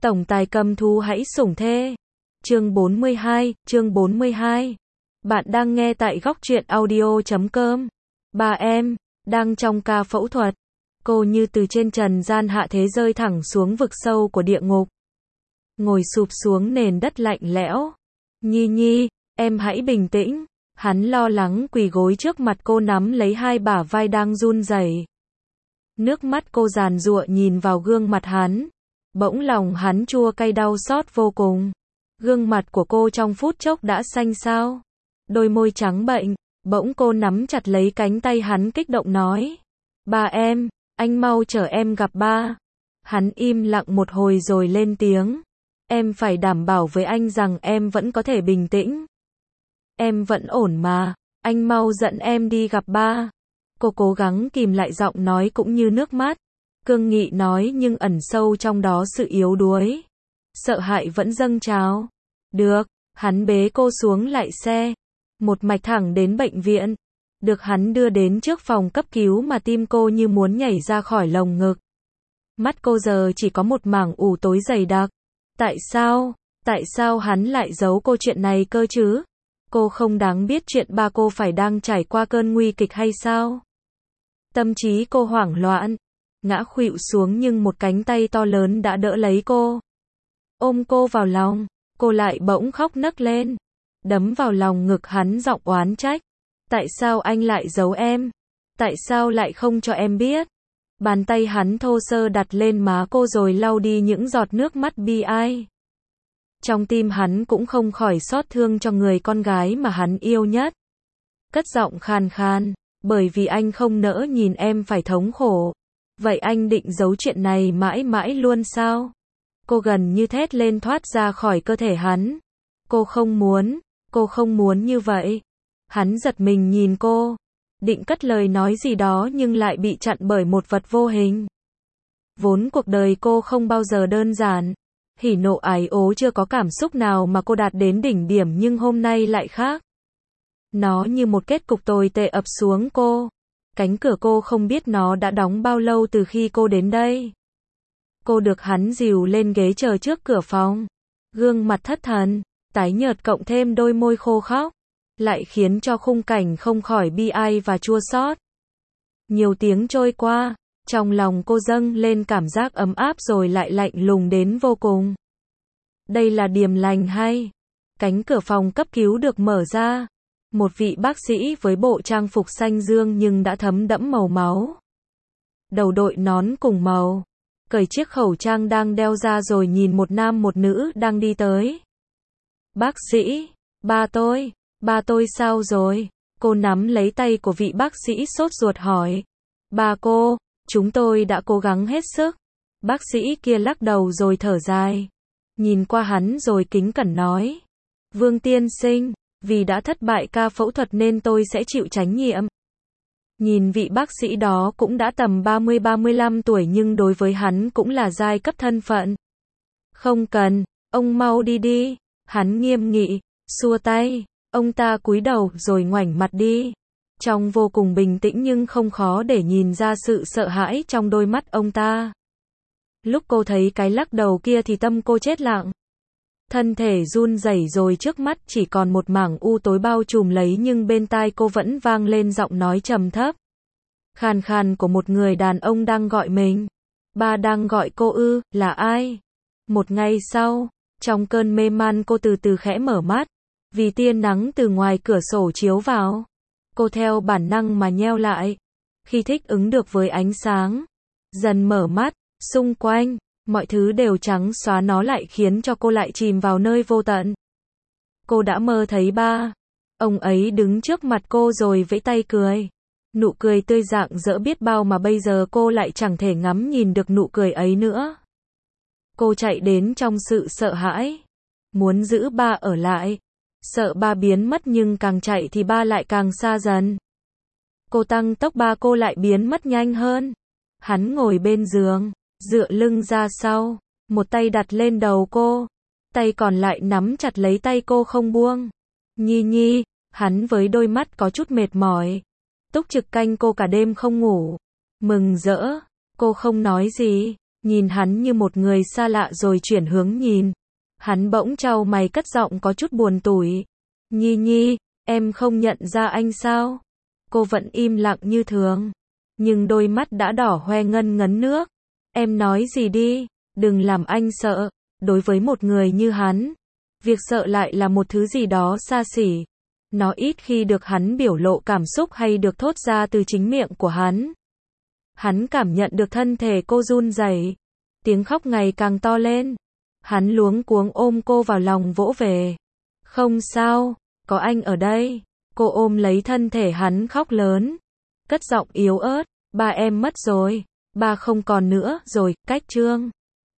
Tổng tài cầm thú hãy sủng thê. Chương 42. Bạn đang nghe tại góc truyện audio.com. Ba em, đang trong ca phẫu thuật. Cô như từ trên trần gian hạ thế rơi thẳng xuống vực sâu của địa ngục. Ngồi sụp xuống nền đất lạnh lẽo. Nhi, em hãy bình tĩnh. Hắn lo lắng quỳ gối trước mặt cô nắm lấy hai bả vai đang run rẩy. Nước mắt cô giàn giụa nhìn vào gương mặt hắn. Bỗng lòng hắn chua cay đau xót vô cùng. Gương mặt của cô trong phút chốc đã xanh xao. Đôi môi trắng bệnh. Bỗng cô nắm chặt lấy cánh tay hắn kích động nói. Ba em, anh mau chở em gặp ba. Hắn im lặng một hồi rồi lên tiếng. Em phải đảm bảo với anh rằng em vẫn có thể bình tĩnh. Em vẫn ổn mà, anh mau dẫn em đi gặp ba. Cô cố gắng kìm lại giọng nói cũng như nước mắt. Cương nghị nói nhưng ẩn sâu trong đó sự yếu đuối. Sợ hãi vẫn dâng trào. Được, hắn bế cô xuống lại xe. Một mạch thẳng đến bệnh viện. Được hắn đưa đến trước phòng cấp cứu mà tim cô như muốn nhảy ra khỏi lồng ngực. Mắt cô giờ chỉ có một mảng u tối dày đặc. Tại sao hắn lại giấu cô chuyện này cơ chứ? Cô không đáng biết chuyện ba cô phải đang trải qua cơn nguy kịch hay sao? Tâm trí cô hoảng loạn, ngã khuỵu xuống nhưng một cánh tay to lớn đã đỡ lấy cô. Ôm cô vào lòng, cô lại bỗng khóc nấc lên, đấm vào lòng ngực hắn giọng oán trách. Tại sao anh lại giấu em? Tại sao lại không cho em biết? Bàn tay hắn thô sơ đặt lên má cô rồi lau đi những giọt nước mắt bi ai. Trong tim hắn cũng không khỏi xót thương cho người con gái mà hắn yêu nhất. Cất giọng khàn khàn, bởi vì anh không nỡ nhìn em phải thống khổ. Vậy anh định giấu chuyện này mãi mãi luôn sao? Cô gần như thét lên thoát ra khỏi cơ thể hắn. Cô không muốn như vậy. Hắn giật mình nhìn cô, định cất lời nói gì đó nhưng lại bị chặn bởi một vật vô hình. Vốn cuộc đời cô không bao giờ đơn giản. Hỉ nộ ái ố chưa có cảm xúc nào mà cô đạt đến đỉnh điểm nhưng hôm nay lại khác. Nó như một kết cục tồi tệ ập xuống cô. Cánh cửa cô không biết nó đã đóng bao lâu từ khi cô đến đây. Cô được hắn dìu lên ghế chờ trước cửa phòng. Gương mặt thất thần, tái nhợt cộng thêm đôi môi khô khóc, lại khiến cho khung cảnh không khỏi bi ai và chua xót. Nhiều tiếng trôi qua. Trong lòng cô dâng lên cảm giác ấm áp rồi lại lạnh lùng đến vô cùng. Đây là điềm lành hay? Cánh cửa phòng cấp cứu được mở ra. Một vị bác sĩ với bộ trang phục xanh dương nhưng đã thấm đẫm màu máu. Đầu đội nón cùng màu. Cởi chiếc khẩu trang đang đeo ra rồi nhìn một nam một nữ đang đi tới. Bác sĩ, ba tôi sao rồi? Cô nắm lấy tay của vị bác sĩ sốt ruột hỏi. Ba cô. Chúng tôi đã cố gắng hết sức. Bác sĩ kia lắc đầu rồi thở dài. Nhìn qua hắn rồi kính cẩn nói. Vương tiên sinh, vì đã thất bại ca phẫu thuật nên tôi sẽ chịu trách nhiệm. Nhìn vị bác sĩ đó cũng đã tầm 30-35 tuổi nhưng đối với hắn cũng là giai cấp thân phận. Không cần, ông mau đi. Hắn nghiêm nghị, xua tay. Ông ta cúi đầu rồi ngoảnh mặt đi. Trông vô cùng bình tĩnh nhưng không khó để nhìn ra sự sợ hãi trong đôi mắt ông ta. Lúc cô thấy cái lắc đầu kia thì tâm cô chết lặng. Thân thể run rẩy rồi trước mắt chỉ còn một mảng u tối bao trùm lấy nhưng bên tai cô vẫn vang lên giọng nói trầm thấp. Khàn khàn của một người đàn ông đang gọi mình. Ba đang gọi cô ư, là ai? Một ngày sau, trong cơn mê man cô từ từ khẽ mở mắt. Vì tia nắng từ ngoài cửa sổ chiếu vào. Cô theo bản năng mà nheo lại. Khi thích ứng được với ánh sáng, dần mở mắt, xung quanh, mọi thứ đều trắng xóa nó lại khiến cho cô lại chìm vào nơi vô tận. Cô đã mơ thấy ba. Ông ấy đứng trước mặt cô rồi vẫy tay cười. Nụ cười tươi rạng rỡ biết bao mà bây giờ cô lại chẳng thể ngắm nhìn được nụ cười ấy nữa. Cô chạy đến trong sự sợ hãi. Muốn giữ ba ở lại. Sợ ba biến mất nhưng càng chạy thì ba lại càng xa dần. Cô tăng tốc ba cô lại biến mất nhanh hơn. Hắn ngồi bên giường, dựa lưng ra sau, một tay đặt lên đầu cô, tay còn lại nắm chặt lấy tay cô không buông. Nhi, hắn với đôi mắt có chút mệt mỏi, túc trực canh cô cả đêm không ngủ. Mừng rỡ, cô không nói gì, nhìn hắn như một người xa lạ rồi chuyển hướng nhìn. Hắn bỗng chau mày cất giọng có chút buồn tủi. Nhi Nhi, em không nhận ra anh sao? Cô vẫn im lặng như thường, nhưng đôi mắt đã đỏ hoe ngân ngấn nước. Em nói gì đi, đừng làm anh sợ. Đối với một người như hắn, việc sợ lại là một thứ gì đó xa xỉ. Nó ít khi được hắn biểu lộ cảm xúc hay được thốt ra từ chính miệng của hắn. Hắn cảm nhận được thân thể cô run rẩy, tiếng khóc ngày càng to lên. Hắn luống cuống ôm cô vào lòng vỗ về. Không sao, có anh ở đây. Cô ôm lấy thân thể hắn khóc lớn, cất giọng yếu ớt, ba em mất rồi, ba không còn nữa rồi, cách Trương.